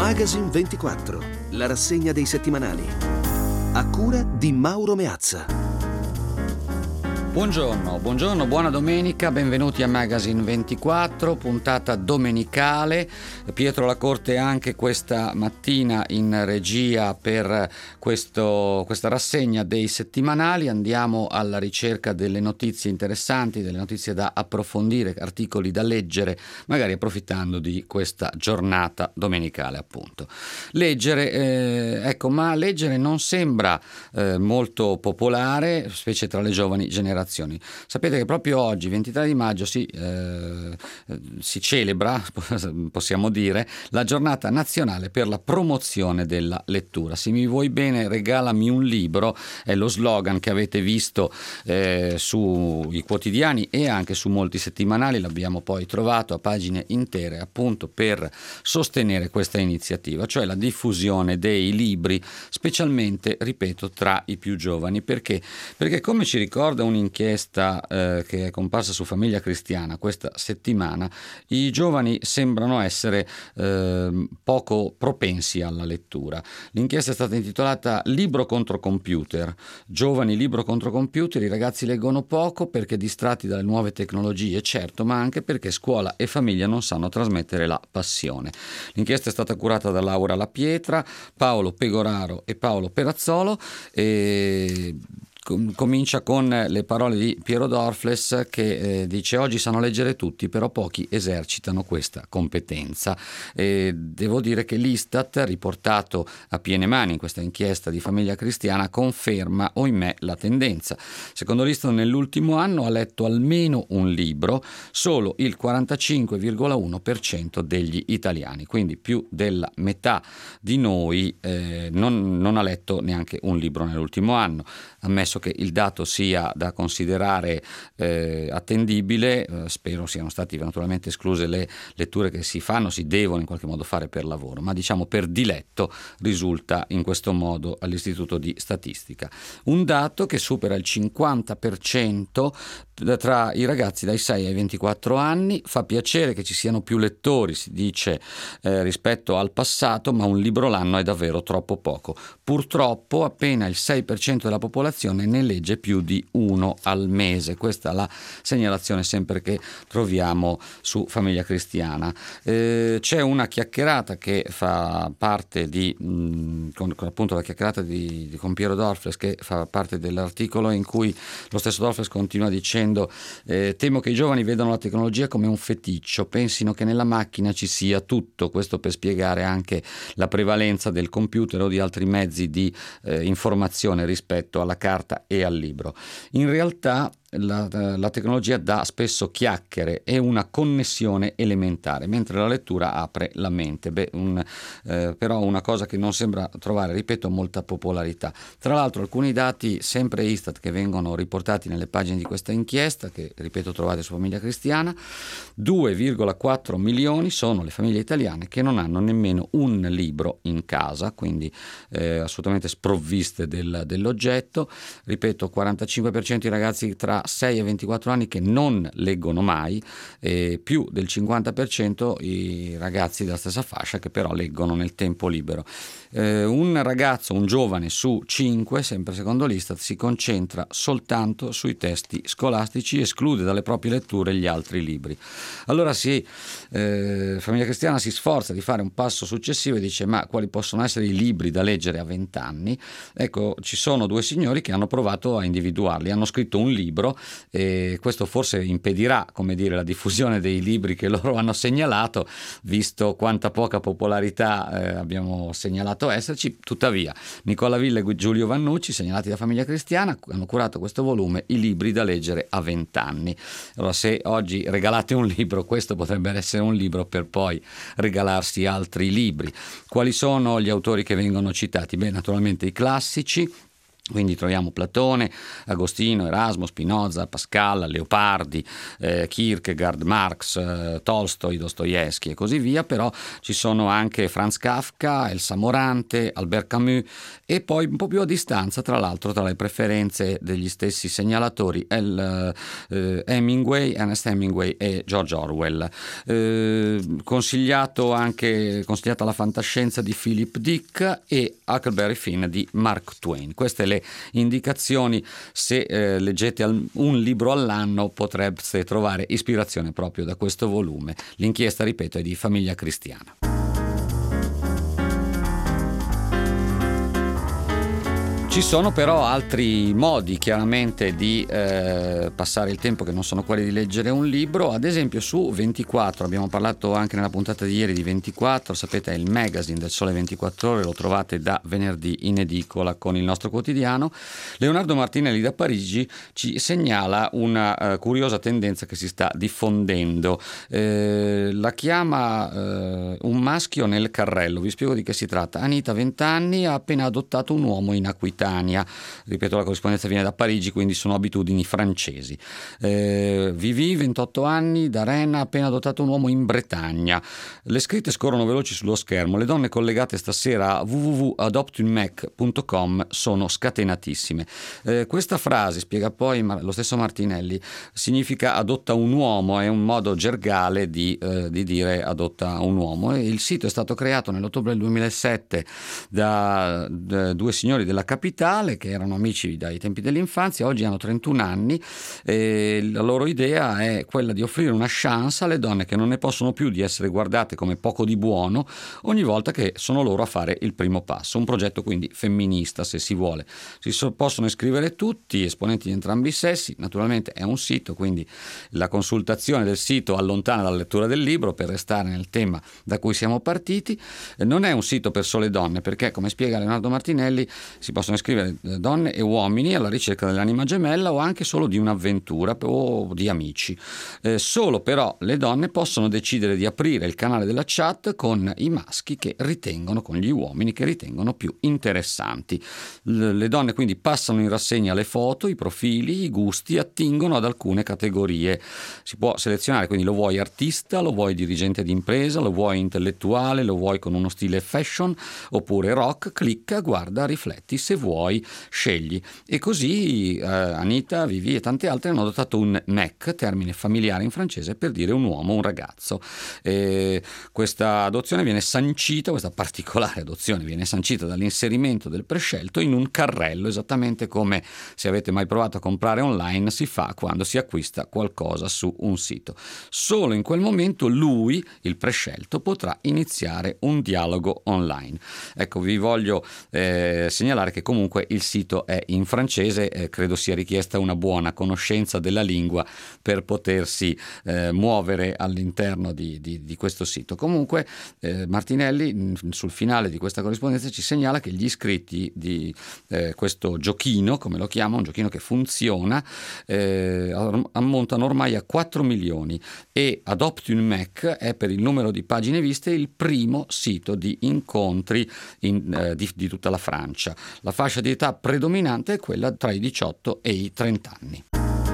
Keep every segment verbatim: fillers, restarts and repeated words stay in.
Magazine ventiquattro, la rassegna dei settimanali. A cura di Mauro Meazza. Buongiorno, buongiorno, buona domenica, benvenuti a Magazine ventiquattro, puntata domenicale. Pietro Lacorte anche questa mattina in regia per questo, questa rassegna dei settimanali. Andiamo alla ricerca delle notizie interessanti, delle notizie da approfondire, articoli da leggere, magari approfittando di questa giornata domenicale, appunto. Leggere, eh, ecco, ma leggere non sembra eh, molto popolare, specie tra le giovani generazioni. Sapete che proprio oggi, ventitré di maggio, si, eh, si celebra, possiamo dire, la giornata nazionale per la promozione della lettura. Se mi vuoi bene, regalami un libro, è lo slogan che avete visto eh, sui quotidiani e anche su molti settimanali. L'abbiamo poi trovato a pagine intere appunto per sostenere questa iniziativa, cioè la diffusione dei libri, specialmente, ripeto, tra i più giovani. Perché? Perché come ci ricorda un inchiesta eh, che è comparsa su Famiglia Cristiana questa settimana, i giovani sembrano essere eh, poco propensi alla lettura. L'inchiesta è stata intitolata Libro contro computer. Giovani, libro contro computer. I ragazzi leggono poco perché distratti dalle nuove tecnologie, certo, ma anche perché scuola e famiglia non sanno trasmettere la passione. L'inchiesta è stata curata da Laura La Pietra, Paolo Pegoraro e Paolo Perazzolo e comincia con le parole di Piero Dorfles che eh, dice: oggi sanno leggere tutti, però pochi esercitano questa competenza. E devo dire che l'Istat, riportato a piene mani in questa inchiesta di Famiglia Cristiana, conferma, ohimè, la tendenza. Secondo l'Istat, nell'ultimo anno ha letto almeno un libro solo il quarantacinque virgola uno per cento degli italiani, quindi più della metà di noi eh, non, non ha letto neanche un libro nell'ultimo anno. Ammesso che il dato sia da considerare eh, attendibile, eh, spero siano stati naturalmente escluse le letture che si fanno, si devono in qualche modo fare per lavoro, ma diciamo per diletto risulta in questo modo all'Istituto di Statistica. Un dato che supera il cinquanta per cento tra i ragazzi dai sei ai ventiquattro anni. Fa piacere che ci siano più lettori, si dice, eh, rispetto al passato, ma un libro l'anno è davvero troppo poco. Purtroppo appena il sei per cento della popolazione ne legge più di uno al mese. Questa è la segnalazione sempre che troviamo su Famiglia Cristiana. Eh, c'è una chiacchierata che fa parte di mh, con, con appunto la chiacchierata di, di con Piero Dorfles, che fa parte dell'articolo in cui lo stesso Dorfles continua dicendo eh, temo che i giovani vedano la tecnologia come un feticcio, pensino che nella macchina ci sia tutto. Questo per spiegare anche la prevalenza del computer o di altri mezzi di eh, informazione rispetto alla carta e al libro. In realtà La, la tecnologia dà spesso chiacchiere e una connessione elementare, mentre la lettura apre la mente. Beh, un, eh, però una cosa che non sembra trovare, ripeto, molta popolarità. Tra l'altro alcuni dati sempre Istat che vengono riportati nelle pagine di questa inchiesta, che ripeto trovate su Famiglia Cristiana: due virgola quattro milioni sono le famiglie italiane che non hanno nemmeno un libro in casa, quindi eh, assolutamente sprovviste del, dell'oggetto. Ripeto, quarantacinque per cento i ragazzi tra sei e ventiquattro anni che non leggono mai, e più del cinquanta per cento i ragazzi della stessa fascia che però leggono nel tempo libero. Eh, un ragazzo, un giovane su cinque, sempre secondo l'Istat, si concentra soltanto sui testi scolastici, esclude dalle proprie letture gli altri libri. Allora sì, eh, Famiglia Cristiana si sforza di fare un passo successivo e dice: ma quali possono essere i libri da leggere a vent'anni? Ecco, ci sono due signori che hanno provato a individuarli, hanno scritto un libro e questo forse impedirà, come dire, la diffusione dei libri che loro hanno segnalato, visto quanta poca popolarità eh, abbiamo segnalato esserci. Tuttavia Nicola Villa e Giulio Vannucci, segnalati da Famiglia Cristiana, hanno curato questo volume, I libri da leggere a vent'anni. Allora, se oggi regalate un libro, questo potrebbe essere un libro per poi regalarsi altri libri. Quali sono gli autori che vengono citati? Beh, naturalmente i classici. Quindi troviamo Platone, Agostino, Erasmo, Spinoza, Pascal, Leopardi, eh, Kierkegaard, Marx, eh, Tolstoi, Dostoevsky e così via, però ci sono anche Franz Kafka, Elsa Morante, Albert Camus e poi un po' più a distanza, tra l'altro, tra le preferenze degli stessi segnalatori, El, eh, Hemingway, Ernest Hemingway e George Orwell. Eh, consigliato anche, consigliata la fantascienza di Philip Dick e Huckleberry Finn di Mark Twain. Queste le indicazioni, se eh, leggete al, un libro all'anno potreste trovare ispirazione proprio da questo volume. L'inchiesta, ripeto, è di Famiglia Cristiana. Ci sono però altri modi chiaramente di eh, passare il tempo che non sono quelli di leggere un libro. Ad esempio su ventiquattro, abbiamo parlato anche nella puntata di ieri di ventiquattro, sapete è il magazine del Sole ventiquattro Ore, lo trovate da venerdì in edicola con il nostro quotidiano. Leonardo Martinelli da Parigi ci segnala una uh, curiosa tendenza che si sta diffondendo. Eh, la chiama uh, un maschio nel carrello. Vi spiego di che si tratta. Anita, venti anni, ha appena adottato un uomo in Aquitania. Ripeto, la corrispondenza viene da Parigi, quindi sono abitudini francesi. Eh, Vivi, ventotto anni, da Rennes, ha appena adottato un uomo in Bretagna. Le scritte scorrono veloci sullo schermo. Le donne collegate stasera a w w w punto adopt un mac punto com sono scatenatissime. Eh, questa frase, spiega poi lo stesso Martinelli, significa adotta un uomo, è un modo gergale di, eh, di dire adotta un uomo. E il sito è stato creato nell'ottobre del duemilasette da, da due signori della capitale che erano amici dai tempi dell'infanzia, oggi hanno trentuno anni e la loro idea è quella di offrire una chance alle donne che non ne possono più di essere guardate come poco di buono ogni volta che sono loro a fare il primo passo. Un progetto quindi femminista, se si vuole. Si so, possono iscrivere tutti, esponenti di entrambi i sessi, naturalmente è un sito, quindi la consultazione del sito allontana dalla lettura del libro per restare nel tema da cui siamo partiti. Non è un sito per sole donne perché, come spiega Leonardo Martinelli, si possono scrivere donne e uomini alla ricerca dell'anima gemella o anche solo di un'avventura o di amici. Eh, solo però le donne possono decidere di aprire il canale della chat con i maschi che ritengono, con gli uomini che ritengono più interessanti. L- le donne quindi passano in rassegna le foto, i profili, i gusti, attingono ad alcune categorie. Si può selezionare, quindi lo vuoi artista, lo vuoi dirigente di impresa, lo vuoi intellettuale, lo vuoi con uno stile fashion oppure rock, clicca, guarda, rifletti, se vuoi scegli. E così eh, Anita, Vivi e tante altre hanno adottato un mec, termine familiare in francese per dire un uomo, un ragazzo. E questa adozione viene sancita, questa particolare adozione viene sancita dall'inserimento del prescelto in un carrello, esattamente come, se avete mai provato a comprare online, si fa quando si acquista qualcosa su un sito. Solo in quel momento lui, il prescelto, potrà iniziare un dialogo online. Ecco, vi voglio eh, segnalare che comunque il sito è in francese, eh, credo sia richiesta una buona conoscenza della lingua per potersi eh, muovere all'interno di, di, di questo sito. Comunque eh, Martinelli sul finale di questa corrispondenza ci segnala che gli iscritti di eh, questo giochino, come lo chiama, un giochino che funziona, eh, ammontano ormai a quattro milioni e Adopt un Mac è, per il numero di pagine viste, il primo sito di incontri in, eh, di, di tutta la Francia. La fascia di età predominante è quella tra i diciotto e i trenta anni.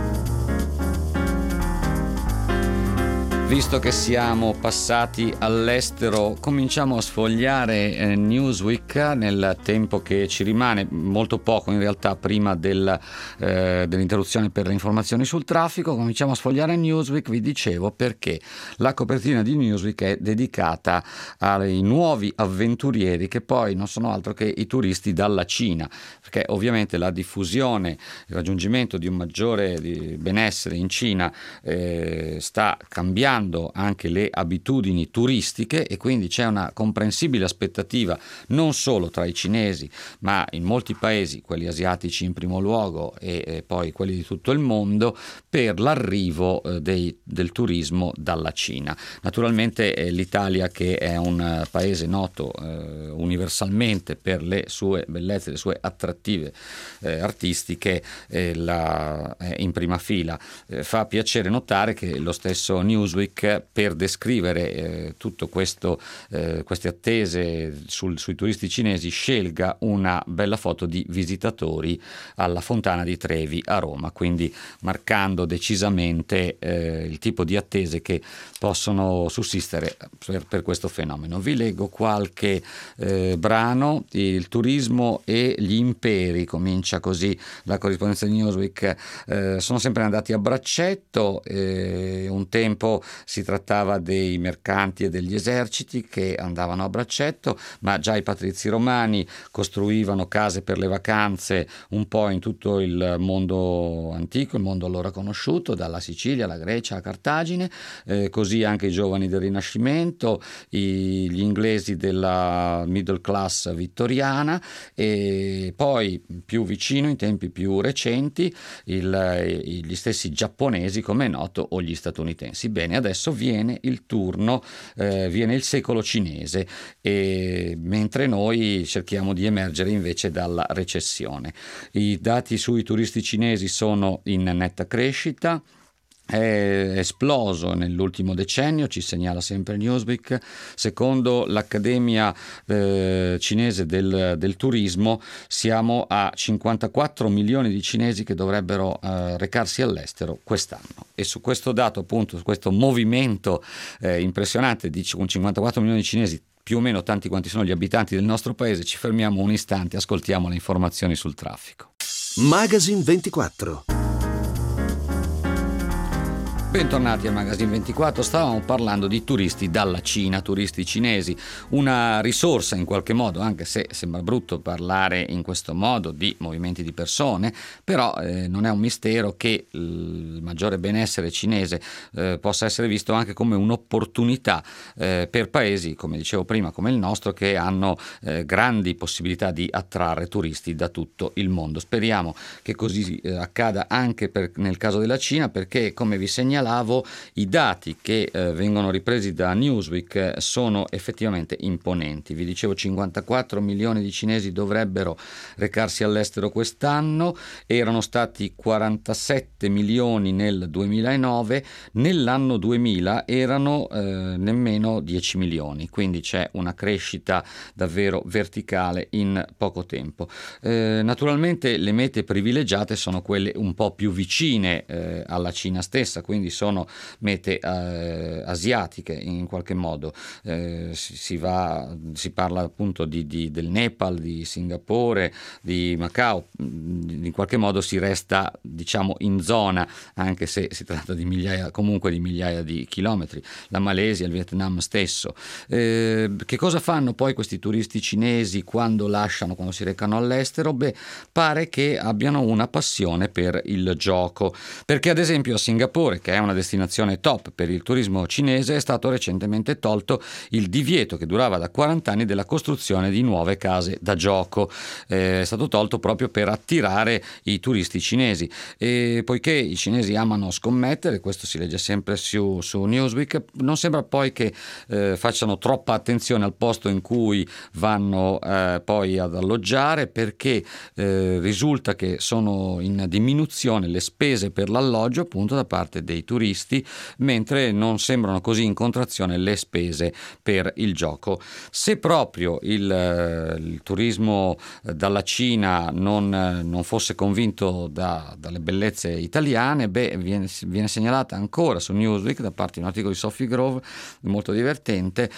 Visto che siamo passati all'estero, cominciamo a sfogliare eh, Newsweek nel tempo che ci rimane, molto poco in realtà prima del, eh, dell'interruzione per le informazioni sul traffico. Cominciamo a sfogliare Newsweek, vi dicevo, perché la copertina di Newsweek è dedicata ai nuovi avventurieri che poi non sono altro che i turisti dalla Cina, perché ovviamente la diffusione, il raggiungimento di un maggiore di benessere in Cina eh, sta cambiando anche le abitudini turistiche e quindi c'è una comprensibile aspettativa non solo tra i cinesi ma in molti paesi, quelli asiatici in primo luogo e, e poi quelli di tutto il mondo, per l'arrivo eh, dei, del turismo dalla Cina. Naturalmente eh, l'Italia, che è un paese noto eh, universalmente per le sue bellezze, le sue attrattive eh, artistiche, eh, la, è in prima fila. Eh, fa piacere notare che lo stesso Newsweek Newsweek per descrivere eh, tutto questo, eh, queste attese sul, sui turisti cinesi scelga una bella foto di visitatori alla Fontana di Trevi a Roma, quindi marcando decisamente eh, il tipo di attese che possono sussistere per, per questo fenomeno. Vi leggo qualche eh, brano. Il turismo e gli imperi, comincia così la corrispondenza di Newsweek, eh, sono sempre andati a braccetto. Eh, un tempo si trattava dei mercanti e degli eserciti che andavano a braccetto, ma già i patrizi romani costruivano case per le vacanze un po' in tutto il mondo antico, il mondo allora conosciuto, dalla Sicilia alla Grecia a Cartagine, eh, così anche i giovani del Rinascimento, i, gli inglesi della middle class vittoriana, e poi più vicino, in tempi più recenti, il, gli stessi giapponesi, come è noto, o gli statunitensi. Bene, adesso viene il turno, eh, viene il secolo cinese, e mentre noi cerchiamo di emergere invece dalla recessione. I dati sui turisti cinesi sono in netta crescita. È esploso nell'ultimo decennio, ci segnala sempre Newsweek. Secondo l'Accademia eh, cinese del, del turismo siamo a cinquantaquattro milioni di cinesi che dovrebbero eh, recarsi all'estero quest'anno, e su questo dato, appunto, su questo movimento eh, impressionante di cinquantaquattro milioni di cinesi, più o meno tanti quanti sono gli abitanti del nostro paese, ci fermiamo un istante, ascoltiamo le informazioni sul traffico. Magazine ventiquattro. Bentornati a Magazine ventiquattro. Stavamo parlando di turisti dalla Cina, turisti cinesi, una risorsa in qualche modo, anche se sembra brutto parlare in questo modo di movimenti di persone, però eh, non è un mistero che il maggiore benessere cinese eh, possa essere visto anche come un'opportunità eh, per paesi, come dicevo prima, come il nostro, che hanno eh, grandi possibilità di attrarre turisti da tutto il mondo. Speriamo che così eh, accada anche per, nel caso della Cina, perché, come vi segnalo, i dati che eh, vengono ripresi da Newsweek eh, sono effettivamente imponenti. Vi dicevo, cinquantaquattro milioni di cinesi dovrebbero recarsi all'estero quest'anno, erano stati quarantasette milioni nel duemilanove, nell'anno duemila erano eh, nemmeno dieci milioni, quindi c'è una crescita davvero verticale in poco tempo. Eh, naturalmente le mete privilegiate sono quelle un po' più vicine eh, alla Cina stessa, quindi sono mete eh, asiatiche in qualche modo. Eh, si, si va, si parla appunto di, di, del Nepal, di Singapore, di Macao. In qualche modo si resta, diciamo, in zona, anche se si tratta di migliaia, comunque di migliaia di chilometri. La Malesia, il Vietnam stesso. Eh, che cosa fanno poi questi turisti cinesi quando lasciano, quando si recano all'estero? Beh, pare che abbiano una passione per il gioco, perché ad esempio a Singapore, che è una destinazione top per il turismo cinese, è stato recentemente tolto il divieto che durava da quaranta anni della costruzione di nuove case da gioco. Eh, è stato tolto proprio per attirare i turisti cinesi, e poiché i cinesi amano scommettere, questo si legge sempre su, su Newsweek, non sembra poi che eh, facciano troppa attenzione al posto in cui vanno eh, poi ad alloggiare, perché eh, risulta che sono in diminuzione le spese per l'alloggio, appunto, da parte dei turisti, mentre non sembrano così in contrazione le spese per il gioco. Se proprio il, il turismo dalla Cina non, non fosse convinto da, dalle bellezze italiane, beh, viene, viene segnalata ancora su Newsweek, da parte di un articolo di Sophie Grove molto divertente,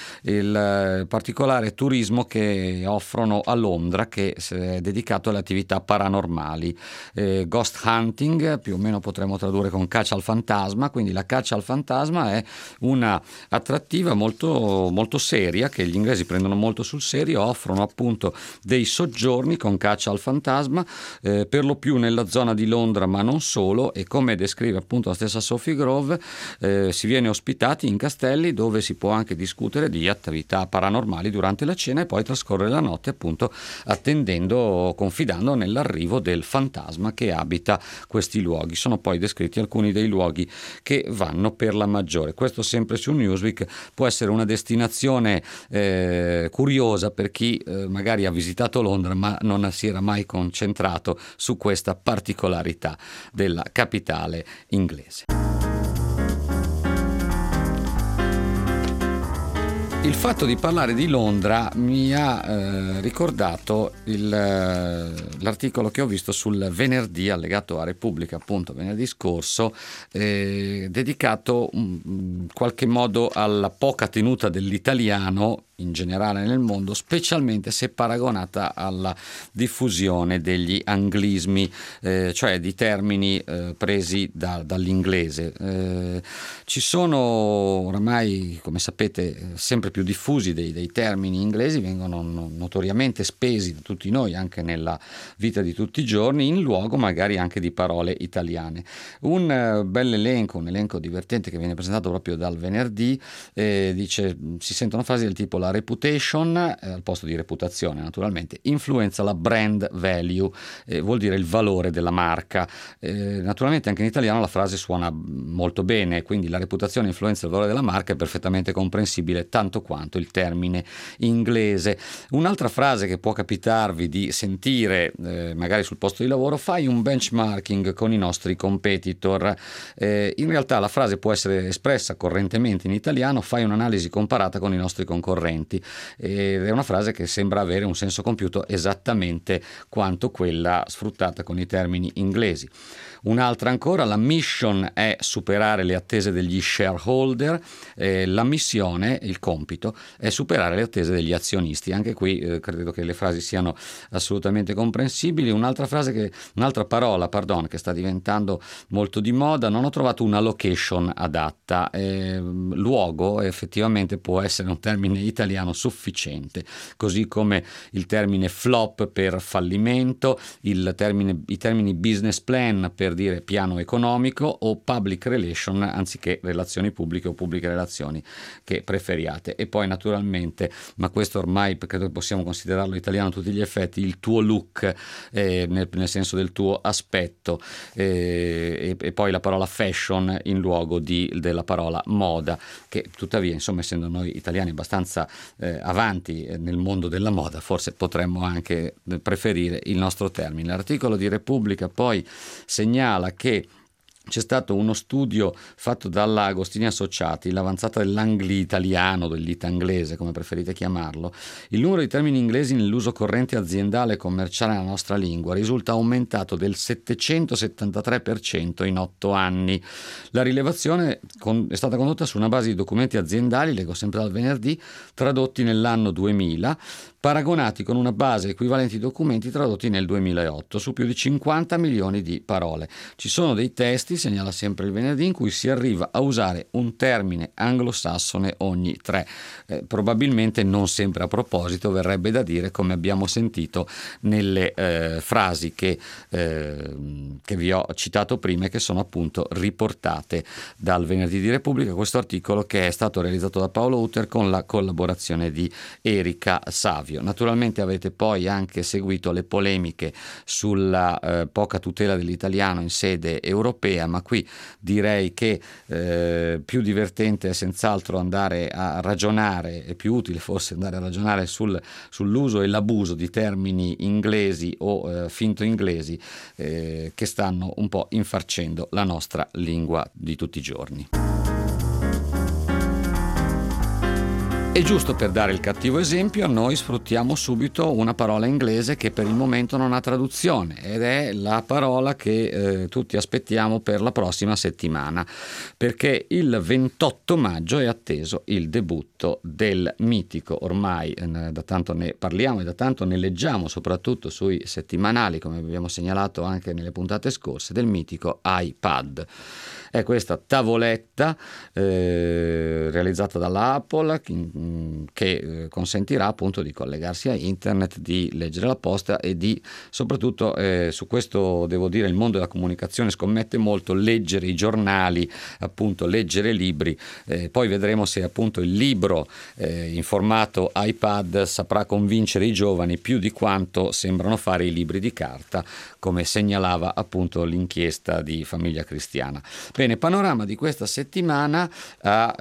il particolare turismo che offrono a Londra, che è dedicato alle attività paranormali, eh, ghost hunting, più o meno potremmo tradurre con caccia al fantasma. Quindi la caccia al fantasma è una attrattiva molto, molto seria, che gli inglesi prendono molto sul serio. Offrono appunto dei soggiorni con caccia al fantasma, eh, per lo più nella zona di Londra, ma non solo, e come descrive appunto la stessa Sophie Grove, eh, si viene ospitati in castelli dove si può anche discutere di attività paranormali durante la cena, e poi trascorrere la notte appunto attendendo, confidando nell'arrivo del fantasma che abita questi luoghi. Sono poi descritti alcuni dei luoghi che vanno per la maggiore. Questo sempre su Newsweek. Può essere una destinazione eh, curiosa per chi eh, magari ha visitato Londra ma non si era mai concentrato su questa particolarità della capitale inglese. il fatto di parlare di Londra mi ha eh, ricordato il, eh, l'articolo che ho visto sul Venerdì, allegato a Repubblica appunto venerdì scorso, eh, dedicato in qualche modo alla poca tenuta dell'italiano in generale nel mondo, specialmente se paragonata alla diffusione degli anglismi, eh, cioè di termini eh, presi da, dall'inglese. Eh, ci sono oramai, come sapete, sempre più diffusi dei, dei termini inglesi, vengono no, notoriamente spesi da tutti noi anche nella vita di tutti i giorni, in luogo magari anche di parole italiane. Un uh, bel elenco, un elenco divertente che viene presentato proprio dal Venerdì, eh, dice, si sentono frasi del tipo: la reputation, eh, al posto di reputazione naturalmente, influenza la brand value, eh, vuol dire il valore della marca. Eh, naturalmente anche in italiano la frase suona molto bene, quindi la reputazione influenza il valore della marca è perfettamente comprensibile, tanto quanto il termine inglese. Un'altra frase che può capitarvi di sentire eh, magari sul posto di lavoro: fai un benchmarking con i nostri competitor. Eh, in realtà la frase può essere espressa correntemente in italiano: fai un'analisi comparata con i nostri concorrenti. Ed è una frase che sembra avere un senso compiuto esattamente quanto quella sfruttata con i termini inglesi. Un'altra ancora: la mission è superare le attese degli shareholder, eh, la missione, il compito, è superare le attese degli azionisti. Anche qui eh, credo che le frasi siano assolutamente comprensibili. Un'altra frase che, un'altra parola, pardon, che sta diventando molto di moda: non ho trovato una location adatta. Eh, luogo effettivamente può essere un termine italiano sufficiente, così come il termine flop per fallimento, il termine, i termini business plan per dire piano economico, o public relation anziché relazioni pubbliche o pubbliche relazioni, che preferiate. E poi naturalmente, ma questo ormai credo che possiamo considerarlo italiano a tutti gli effetti, il tuo look, eh, nel, nel senso del tuo aspetto, eh, e, e poi la parola fashion in luogo di, della parola moda, che tuttavia, insomma, essendo noi italiani abbastanza eh, avanti nel mondo della moda, forse potremmo anche preferire il nostro termine. L'articolo di Repubblica poi segnala che c'è stato uno studio fatto dalla Agostini Associati, l'avanzata dell'angli-italiano, dell'ita-inglese, come preferite chiamarlo. Il numero di termini inglesi nell'uso corrente aziendale e commerciale nella nostra lingua risulta aumentato del settecentosettantatré per cento in otto anni. La rilevazione è stata condotta su una base di documenti aziendali, leggo sempre dal Venerdì, tradotti nell'anno duemila, paragonati con una base equivalenti documenti tradotti nel duemilaotto su più di cinquanta milioni di parole. Ci sono dei testi, segnala sempre il Venerdì, in cui si arriva a usare un termine anglosassone ogni tre. Eh, probabilmente non sempre a proposito, verrebbe da dire, come abbiamo sentito nelle eh, frasi che, eh, che vi ho citato prima e che sono appunto riportate dal Venerdì di Repubblica, questo articolo che è stato realizzato da Paolo Utter con la collaborazione di Erika Savio. Naturalmente avete poi anche seguito le polemiche sulla eh, poca tutela dell'italiano in sede europea, ma qui direi che eh, più divertente è senz'altro andare a ragionare, è più utile forse andare a ragionare sul, sull'uso e l'abuso di termini inglesi o eh, finto inglesi eh, che stanno un po' infarcendo la nostra lingua di tutti i giorni. E giusto per dare il cattivo esempio, noi sfruttiamo subito una parola inglese che per il momento non ha traduzione, ed è la parola che eh, tutti aspettiamo per la prossima settimana, perché il ventotto maggio è atteso il debutto del mitico, ormai eh, da tanto ne parliamo e da tanto ne leggiamo soprattutto sui settimanali, come abbiamo segnalato anche nelle puntate scorse, del mitico iPad. È questa tavoletta eh, realizzata dalla Apple che eh, consentirà appunto di collegarsi a internet, di leggere la posta e di soprattutto eh, su questo devo dire il mondo della comunicazione scommette molto, leggere i giornali, appunto leggere libri. Eh, poi vedremo se appunto il libro eh, in formato iPad saprà convincere i giovani più di quanto sembrano fare i libri di carta, come segnalava appunto l'inchiesta di Famiglia Cristiana. Bene, panorama di questa settimana a eh,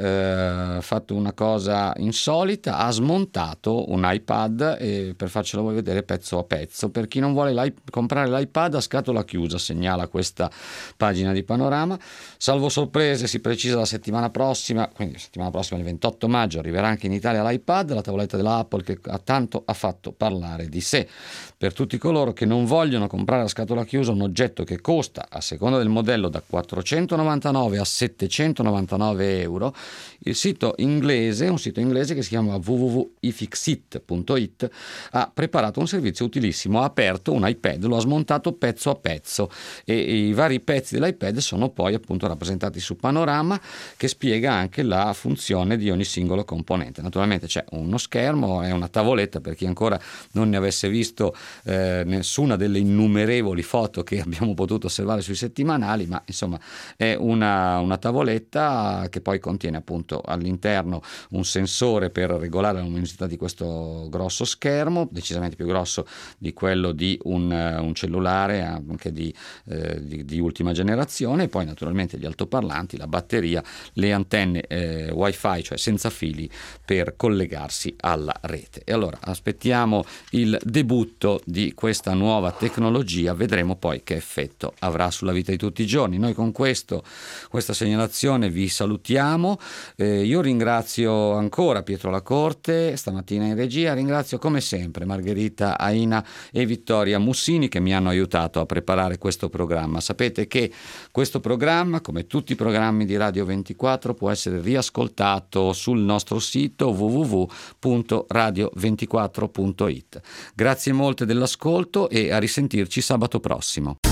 eh, fatto una cosa insolita, ha smontato un iPad e per farcelo voi vedere pezzo a pezzo. Per chi non vuole l'i- comprare l'iPad a scatola chiusa, segnala questa pagina di Panorama. Salvo sorprese, si precisa la settimana prossima, quindi la settimana prossima il ventotto maggio arriverà anche in Italia l'iPad, la tavoletta della Apple che ha tanto ha fatto parlare di sé. Per tutti coloro che non vogliono comprare a scatola chiusa un oggetto che costa, a seconda del modello, da quattrocentonovantanove a settecentonovantanove euro, il sito inglese, un sito inglese che si chiama w w w punto ifixit punto it, ha preparato un servizio utilissimo. Ha aperto un iPad, lo ha smontato pezzo a pezzo e i vari pezzi dell'iPad sono poi appunto rappresentati su Panorama, che spiega anche la funzione di ogni singolo componente. Naturalmente c'è uno schermo e una tavoletta per chi ancora non ne avesse visto eh, nessuna delle innumerevoli foto che abbiamo potuto osservare sui settimanali, ma insomma è una, una tavoletta che poi contiene appunto all'interno un sensore per regolare la luminosità di questo grosso schermo, decisamente più grosso di quello di un, un cellulare anche di, eh, di, di ultima generazione, e poi naturalmente gli altoparlanti, la batteria, le antenne eh, wifi, cioè senza fili, per collegarsi alla rete. E allora aspettiamo il debutto di questa nuova tecnologia, vedremo poi che effetto avrà sulla vita di tutti i giorni. Noi con questo, questa segnalazione vi salutiamo. Eh, io ringrazio ancora Pietro Lacorte stamattina in regia, ringrazio come sempre Margherita Aina e Vittoria Mussini che mi hanno aiutato a preparare questo programma. Sapete che questo programma, come tutti i programmi di Radio ventiquattro, può essere riascoltato sul nostro sito w w w punto radio ventiquattro punto it. Grazie molte dell'ascolto e a risentirci sabato prossimo.